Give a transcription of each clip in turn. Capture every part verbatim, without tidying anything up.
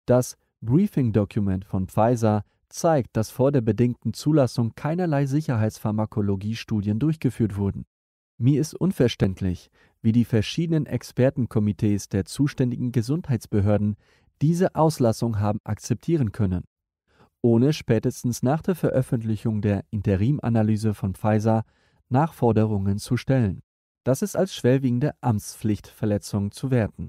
Das Briefing-Document von Pfizer zeigt, dass vor der bedingten Zulassung keinerlei Sicherheitspharmakologie-Studien durchgeführt wurden. Mir ist unverständlich, wie die verschiedenen Expertenkomitees der zuständigen Gesundheitsbehörden diese Auslassung haben akzeptieren können, ohne spätestens nach der Veröffentlichung der Interimanalyse von Pfizer Nachforderungen zu stellen. Das ist als schwerwiegende Amtspflichtverletzung zu werten.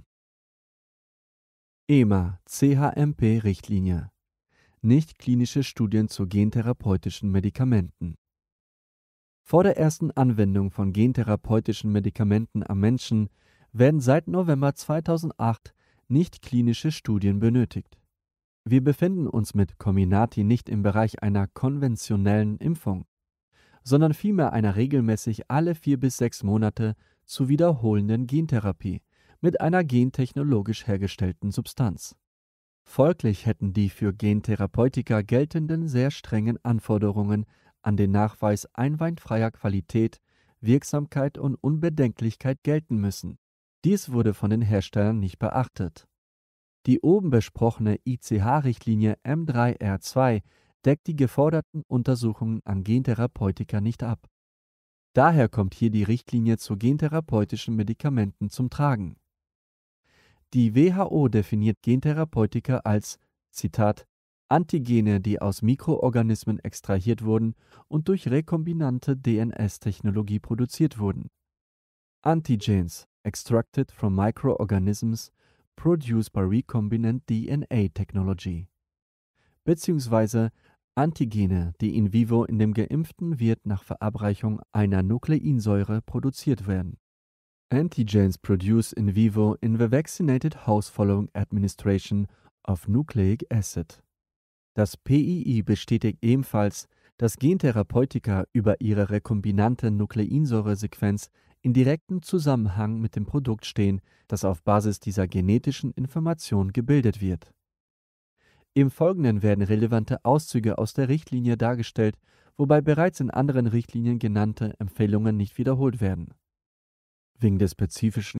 E M A C H M P-Richtlinie. Nicht klinische Studien zu gentherapeutischen Medikamenten. Vor der ersten Anwendung von gentherapeutischen Medikamenten am Menschen werden seit November zweitausendacht nicht klinische Studien benötigt. Wir befinden uns mit Comirnaty nicht im Bereich einer konventionellen Impfung, sondern vielmehr einer regelmäßig alle vier bis sechs Monate zu wiederholenden Gentherapie mit einer gentechnologisch hergestellten Substanz. Folglich hätten die für Gentherapeutika geltenden sehr strengen Anforderungen an den Nachweis einwandfreier Qualität, Wirksamkeit und Unbedenklichkeit gelten müssen. Dies wurde von den Herstellern nicht beachtet. Die oben besprochene I C H-Richtlinie M drei R zwei deckt die geforderten Untersuchungen an Gentherapeutika nicht ab. Daher kommt hier die Richtlinie zu gentherapeutischen Medikamenten zum Tragen. Die W H O definiert Gentherapeutika als, Zitat, Antigene, die aus Mikroorganismen extrahiert wurden und durch rekombinante D N S-Technologie produziert wurden. Antigens, extracted from microorganisms, produced by recombinant D N A technology. Beziehungsweise Antigene, die in vivo in dem geimpften Wirt nach Verabreichung einer Nukleinsäure produziert werden. Antigens produced in vivo in the vaccinated host following administration of nucleic acid. Das P I I bestätigt ebenfalls, dass Gentherapeutika über ihre rekombinante Nukleinsäuresequenz in direktem Zusammenhang mit dem Produkt stehen, das auf Basis dieser genetischen Information gebildet wird. Im Folgenden werden relevante Auszüge aus der Richtlinie dargestellt, wobei bereits in anderen Richtlinien genannte Empfehlungen nicht wiederholt werden. Wegen des spezifischen